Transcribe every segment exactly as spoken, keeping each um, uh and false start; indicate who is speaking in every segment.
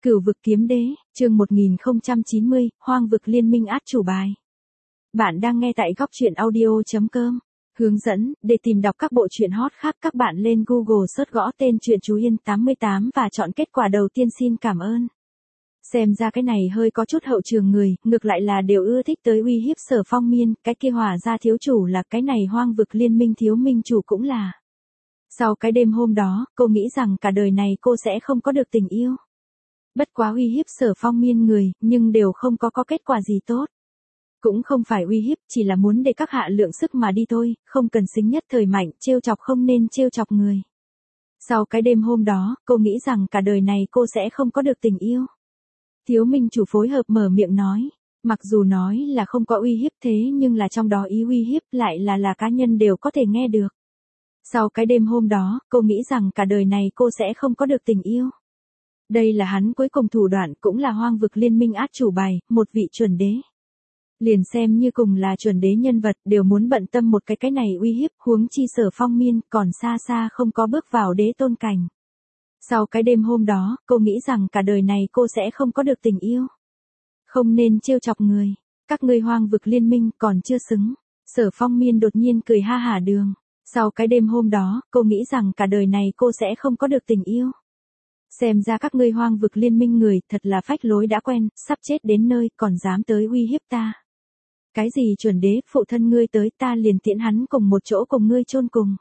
Speaker 1: Cửu vực kiếm đế, chương một nghìn không trăm chín mươi, hoang vực liên minh át chủ bài. Bạn đang nghe tại góc truyện audio chấm com. Hướng dẫn, để tìm đọc các bộ truyện hot khác các bạn lên Google search gõ tên truyện Chú Yên tám mươi tám và chọn kết quả đầu tiên. Xin cảm ơn. Xem ra cái này hơi có chút hậu trường người, ngược lại là đều ưa thích tới uy hiếp Sở Phong Miên, cái kia hỏa ra thiếu chủ là, cái này hoang vực liên minh thiếu minh chủ cũng là. Sau cái đêm hôm đó, cô nghĩ rằng cả đời này cô sẽ không có được tình yêu. Bất quá uy hiếp Sở Phong Miên người, nhưng đều không có có kết quả gì tốt. Cũng không phải uy hiếp, chỉ là muốn để các hạ lượng sức mà đi thôi, không cần xính nhất thời mạnh, trêu chọc không nên trêu chọc người. Sau cái đêm hôm đó, cô nghĩ rằng cả đời này cô sẽ không có được tình yêu. Thiếu minh chủ phối hợp mở miệng nói, mặc dù nói là không có uy hiếp thế nhưng là trong đó ý uy hiếp lại là là cá nhân đều có thể nghe được. Sau cái đêm hôm đó, cô nghĩ rằng cả đời này cô sẽ không có được tình yêu. Đây là hắn cuối cùng thủ đoạn, cũng là hoang vực liên minh át chủ bài, một vị chuẩn đế. Liền xem như cùng là chuẩn đế nhân vật đều muốn bận tâm một cái cái này uy hiếp, huống chi Sở Phong Miên còn xa xa không có bước vào đế tôn cảnh. Sau cái đêm hôm đó, cô nghĩ rằng cả đời này cô sẽ không có được tình yêu. Không nên trêu chọc người, các ngươi hoang vực liên minh còn chưa xứng. Sở Phong Miên đột nhiên cười ha hả đường. Sau cái đêm hôm đó, cô nghĩ rằng cả đời này cô sẽ không có được tình yêu. Xem ra các ngươi hoang vực liên minh người thật là phách lối đã quen, sắp chết đến nơi còn dám tới uy hiếp ta. Cái gì chuẩn đế, phụ thân ngươi tới ta liền tiễn hắn cùng một chỗ cùng ngươi chôn cùng.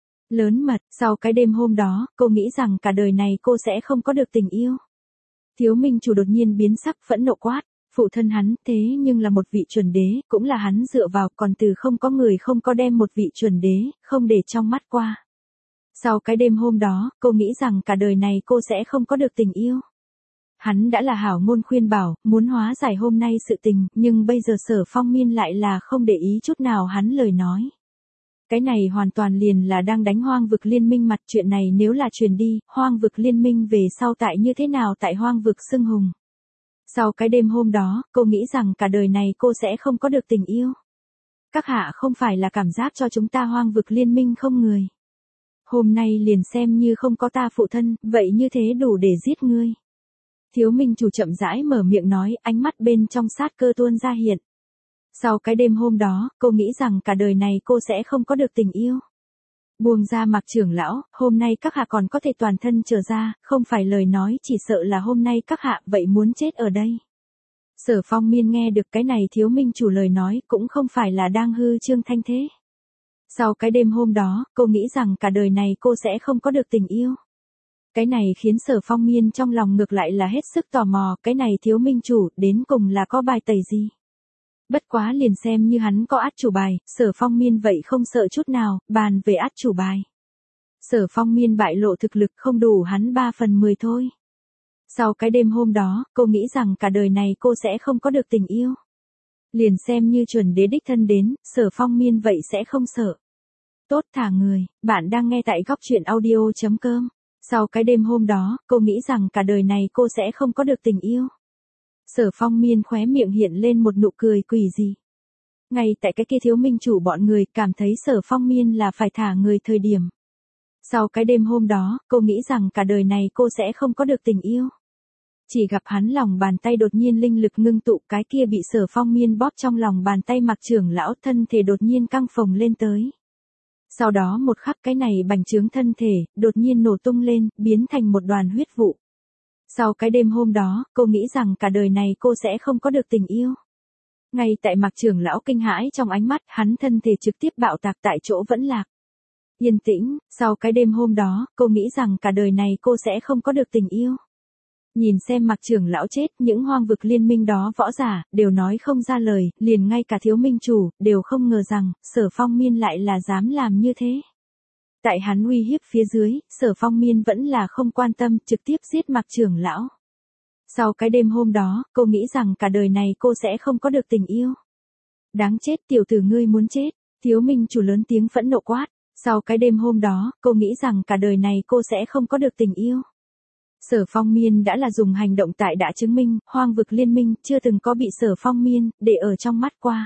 Speaker 1: Lớn mật, sau cái đêm hôm đó, cô nghĩ rằng cả đời này cô sẽ không có được tình yêu. Thiếu minh chủ đột nhiên biến sắc phẫn nộ quát, phụ thân hắn thế nhưng là một vị chuẩn đế, cũng là hắn dựa vào, còn từ không có người không có đem một vị chuẩn đế, không để trong mắt qua. Sau cái đêm hôm đó, cô nghĩ rằng cả đời này cô sẽ không có được tình yêu. Hắn đã là hảo ngôn khuyên bảo, muốn hóa giải hôm nay sự tình, nhưng bây giờ Sở Phong Miên lại là không để ý chút nào hắn lời nói. Cái này hoàn toàn liền là đang đánh hoang vực liên minh mặt, chuyện này nếu là truyền đi, hoang vực liên minh về sau tại như thế nào tại hoang vực xưng hùng. Sau cái đêm hôm đó, cô nghĩ rằng cả đời này cô sẽ không có được tình yêu. Các hạ không phải là cảm giác cho chúng ta hoang vực liên minh không người. Hôm nay liền xem như không có ta phụ thân, vậy như thế đủ để giết ngươi. Thiếu minh chủ chậm rãi mở miệng nói, ánh mắt bên trong sát cơ tuôn ra hiện. Sau cái đêm hôm đó, cô nghĩ rằng cả đời này cô sẽ không có được tình yêu. Buông ra Mạc trưởng lão, hôm nay các hạ còn có thể toàn thân trở ra, không phải lời nói chỉ sợ là hôm nay các hạ vậy muốn chết ở đây. Sở Phong Miên nghe được cái này thiếu minh chủ lời nói cũng không phải là đang hư trương thanh thế. Sau cái đêm hôm đó, cô nghĩ rằng cả đời này cô sẽ không có được tình yêu. Cái này khiến Sở Phong Miên trong lòng ngược lại là hết sức tò mò, cái này thiếu minh chủ đến cùng là có bài tẩy gì. Bất quá liền xem như hắn có át chủ bài, Sở Phong Miên vậy không sợ chút nào, bàn về át chủ bài. Sở Phong Miên bại lộ thực lực không đủ hắn ba phần mười thôi. Sau cái đêm hôm đó, cô nghĩ rằng cả đời này cô sẽ không có được tình yêu. Liền xem như chuẩn đế đích thân đến, Sở Phong Miên vậy sẽ không sợ. Tốt thả người, bạn đang nghe tại góc truyện audio chấm com. Sau cái đêm hôm đó, cô nghĩ rằng cả đời này cô sẽ không có được tình yêu. Sở Phong Miên khóe miệng hiện lên một nụ cười quỷ dị. Ngay tại cái kia thiếu minh chủ bọn người cảm thấy Sở Phong Miên là phải thả người thời điểm. Sau cái đêm hôm đó, cô nghĩ rằng cả đời này cô sẽ không có được tình yêu. Chỉ gặp hắn lòng bàn tay đột nhiên linh lực ngưng tụ, cái kia bị Sở Phong Miên bóp trong lòng bàn tay Mạc trưởng lão thân thể đột nhiên căng phồng lên tới. Sau đó một khắc cái này bành trướng thân thể, đột nhiên nổ tung lên, biến thành một đoàn huyết vụ. Sau cái đêm hôm đó, cô nghĩ rằng cả đời này cô sẽ không có được tình yêu. Ngay tại Mạc trưởng lão kinh hãi trong ánh mắt, hắn thân thể trực tiếp bạo tạc tại chỗ vẫn lạc. Yên tĩnh, sau cái đêm hôm đó, cô nghĩ rằng cả đời này cô sẽ không có được tình yêu. Nhìn xem Mạc trưởng lão chết, những hoang vực liên minh đó võ giả, đều nói không ra lời, liền ngay cả thiếu minh chủ, đều không ngờ rằng, Sở Phong Miên lại là dám làm như thế. Tại hắn uy hiếp phía dưới, Sở Phong Miên vẫn là không quan tâm, trực tiếp giết Mạc trưởng lão. Sau cái đêm hôm đó, cô nghĩ rằng cả đời này cô sẽ không có được tình yêu. Đáng chết, tiểu tử ngươi muốn chết, thiếu minh chủ lớn tiếng phẫn nộ quát. Sau cái đêm hôm đó, cô nghĩ rằng cả đời này cô sẽ không có được tình yêu. Sở Phong Miên đã là dùng hành động tại đã chứng minh, hoang vực liên minh chưa từng có bị Sở Phong Miên để ở trong mắt qua.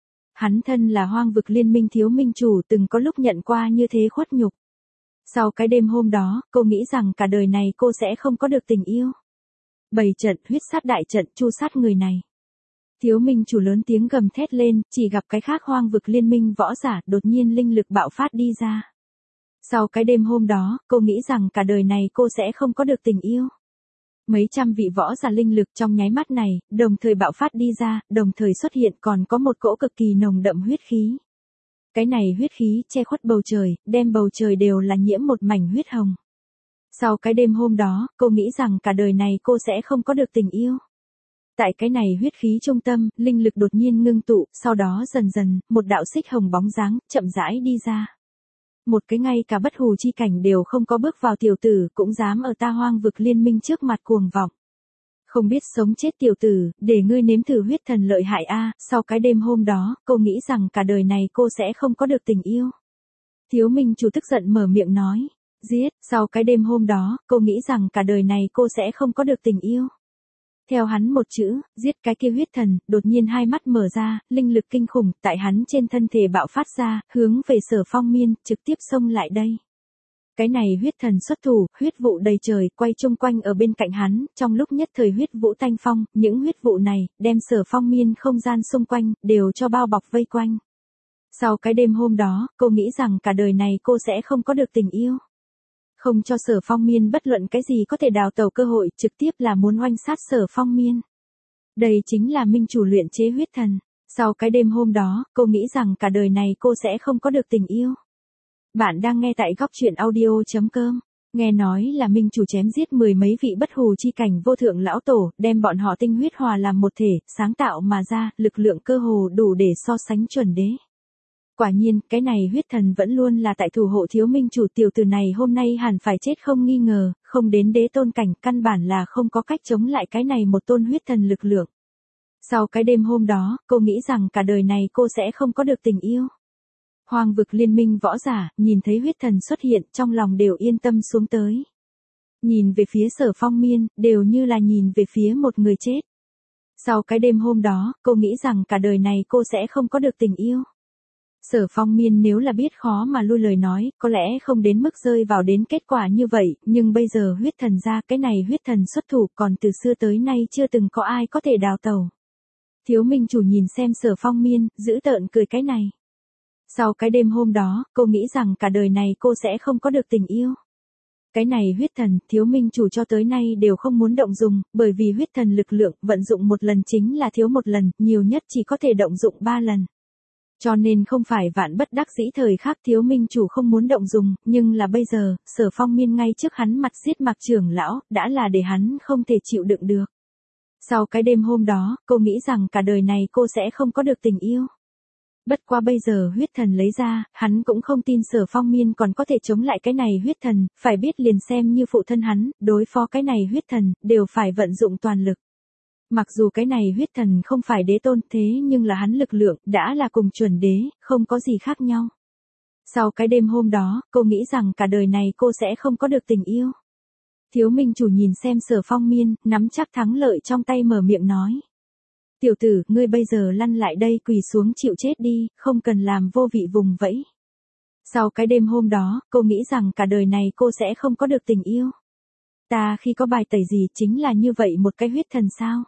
Speaker 1: Hắn thân là hoang vực liên minh thiếu minh chủ từng có lúc nhận qua như thế khuất nhục. Sau cái đêm hôm đó, cô nghĩ rằng cả đời này cô sẽ không có được tình yêu. Bày trận, huyết sát đại trận, chu sát người này. Thiếu minh chủ lớn tiếng gầm thét lên, chỉ gặp cái khác hoang vực liên minh võ giả đột nhiên linh lực bạo phát đi ra. Sau cái đêm hôm đó, cô nghĩ rằng cả đời này cô sẽ không có được tình yêu. Mấy trăm vị võ giả linh lực trong nháy mắt này, đồng thời bạo phát đi ra, đồng thời xuất hiện còn có một cỗ cực kỳ nồng đậm huyết khí. Cái này huyết khí che khuất bầu trời, đem bầu trời đều là nhiễm một mảnh huyết hồng. Sau cái đêm hôm đó, cô nghĩ rằng cả đời này cô sẽ không có được tình yêu. Tại cái này huyết khí trung tâm, linh lực đột nhiên ngưng tụ, sau đó dần dần, một đạo xích hồng bóng dáng, chậm rãi đi ra. Một cái ngay cả bất hù chi cảnh đều không có bước vào tiểu tử, cũng dám ở ta hoang vực liên minh trước mặt cuồng vọng. Không biết sống chết tiểu tử, để ngươi nếm thử huyết thần lợi hại a. Sau cái đêm hôm đó, cô nghĩ rằng cả đời này cô sẽ không có được tình yêu. Thiếu minh chủ tức giận mở miệng nói. Giết, sau cái đêm hôm đó, cô nghĩ rằng cả đời này cô sẽ không có được tình yêu. Theo hắn một chữ, giết cái kia huyết thần, đột nhiên hai mắt mở ra, linh lực kinh khủng tại hắn trên thân thể bạo phát ra, hướng về Sở Phong Miên, trực tiếp xông lại đây. Cái này huyết thần xuất thủ, huyết vụ đầy trời, quay chung quanh ở bên cạnh hắn, trong lúc nhất thời huyết vũ tanh phong, những huyết vụ này, đem Sở Phong Miên không gian xung quanh, đều cho bao bọc vây quanh. Sau cái đêm hôm đó, cô nghĩ rằng cả đời này cô sẽ không có được tình yêu. Không cho Sở Phong Miên bất luận cái gì có thể đào tẩu cơ hội, trực tiếp là muốn oanh sát Sở Phong Miên. Đây chính là minh chủ luyện chế huyết thần. Sau cái đêm hôm đó, cô nghĩ rằng cả đời này cô sẽ không có được tình yêu. Bạn đang nghe tại góc truyện audio chấm com. Nghe nói là minh chủ chém giết mười mấy vị bất hù chi cảnh vô thượng lão tổ, đem bọn họ tinh huyết hòa làm một thể, sáng tạo mà ra, lực lượng cơ hồ đủ để so sánh chuẩn đế. Quả nhiên, cái này huyết thần vẫn luôn là tại thủ hộ thiếu minh chủ, tiểu tử này hôm nay hẳn phải chết không nghi ngờ, không đến đế tôn cảnh, căn bản là không có cách chống lại cái này một tôn huyết thần lực lượng. Sau cái đêm hôm đó, cô nghĩ rằng cả đời này cô sẽ không có được tình yêu. Hoang vực liên minh võ giả, nhìn thấy huyết thần xuất hiện, trong lòng đều yên tâm xuống tới. Nhìn về phía Sở Phong Miên, đều như là nhìn về phía một người chết. Sau cái đêm hôm đó, cô nghĩ rằng cả đời này cô sẽ không có được tình yêu. Sở Phong Miên nếu là biết khó mà lui lời nói, có lẽ không đến mức rơi vào đến kết quả như vậy, nhưng bây giờ huyết thần ra, cái này huyết thần xuất thủ, còn từ xưa tới nay chưa từng có ai có thể đào tẩu. Thiếu minh chủ nhìn xem Sở Phong Miên, giữ tợn cười cái này. Sau cái đêm hôm đó, cô nghĩ rằng cả đời này cô sẽ không có được tình yêu. Cái này huyết thần, thiếu minh chủ cho tới nay đều không muốn động dùng, bởi vì huyết thần lực lượng, vận dụng một lần chính là thiếu một lần, nhiều nhất chỉ có thể động dụng ba lần. Cho nên không phải vạn bất đắc dĩ thời khắc thiếu minh chủ không muốn động dùng, nhưng là bây giờ, Sở Phong Miên ngay trước hắn mặt giết Mạc trưởng lão, đã là để hắn không thể chịu đựng được. Sau cái đêm hôm đó, cô nghĩ rằng cả đời này cô sẽ không có được tình yêu. Bất qua bây giờ huyết thần lấy ra, hắn cũng không tin Sở Phong Miên còn có thể chống lại cái này huyết thần, phải biết liền xem như phụ thân hắn, đối phó cái này huyết thần, đều phải vận dụng toàn lực. Mặc dù cái này huyết thần không phải đế tôn thế nhưng là hắn lực lượng, đã là cùng chuẩn đế, không có gì khác nhau. Sau cái đêm hôm đó, cô nghĩ rằng cả đời này cô sẽ không có được tình yêu. Thiếu minh chủ nhìn xem Sở Phong Miên, nắm chắc thắng lợi trong tay mở miệng nói. Tiểu tử, ngươi bây giờ lăn lại đây quỳ xuống chịu chết đi, không cần làm vô vị vùng vẫy. Sau cái đêm hôm đó, cô nghĩ rằng cả đời này cô sẽ không có được tình yêu. Ta khi có bài tẩy gì chính là như vậy một cái huyết thần sao?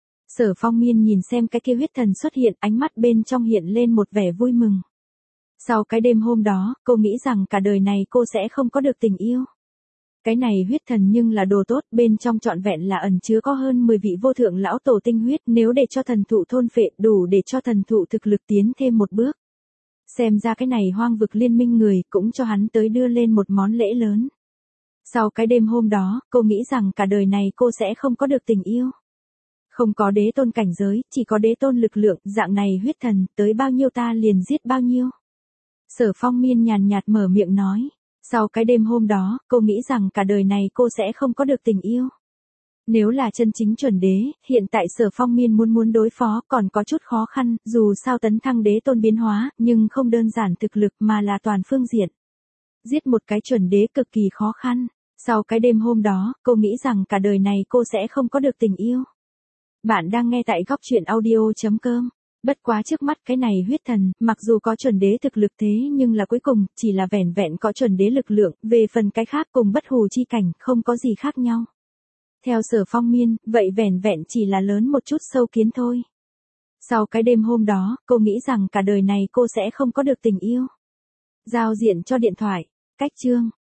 Speaker 1: Sở Phong Miên nhìn xem cái kia huyết thần xuất hiện, ánh mắt bên trong hiện lên một vẻ vui mừng. Sau cái đêm hôm đó, cô nghĩ rằng cả đời này cô sẽ không có được tình yêu. Cái này huyết thần nhưng là đồ tốt, bên trong trọn vẹn là ẩn chứa có hơn mười vị vô thượng lão tổ tinh huyết, nếu để cho thần thụ thôn phệ, đủ để cho thần thụ thực lực tiến thêm một bước. Xem ra cái này hoang vực liên minh người, cũng cho hắn tới đưa lên một món lễ lớn. Sau cái đêm hôm đó, cô nghĩ rằng cả đời này cô sẽ không có được tình yêu. Không có đế tôn cảnh giới, chỉ có đế tôn lực lượng, dạng này huyết thần, tới bao nhiêu ta liền giết bao nhiêu. Sở Phong Miên nhàn nhạt mở miệng nói. Sau cái đêm hôm đó, cô nghĩ rằng cả đời này cô sẽ không có được tình yêu. Nếu là chân chính chuẩn đế, hiện tại Sở Phong Miên muốn muốn đối phó còn có chút khó khăn, dù sao tấn thăng đế tôn biến hóa, nhưng không đơn giản thực lực mà là toàn phương diện. Giết một cái chuẩn đế cực kỳ khó khăn. Sau cái đêm hôm đó, cô nghĩ rằng cả đời này cô sẽ không có được tình yêu. Bạn đang nghe tại góc truyện audio chấm com. Bất quá trước mắt cái này huyết thần, mặc dù có chuẩn đế thực lực thế nhưng là cuối cùng, chỉ là vẻn vẹn có chuẩn đế lực lượng, về phần cái khác cùng bất hù chi cảnh, không có gì khác nhau. Theo Sở Phong Miên, vậy vẻn vẹn chỉ là lớn một chút sâu kiến thôi. Sau cái đêm hôm đó, cô nghĩ rằng cả đời này cô sẽ không có được tình yêu. Giao diện cho điện thoại. Cách chương.